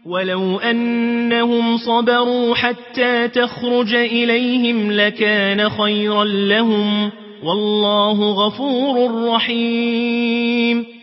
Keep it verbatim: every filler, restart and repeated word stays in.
ولو أنهم صبروا حتى تخرج إليهم لكان خيرا لهم والله غفور رحيم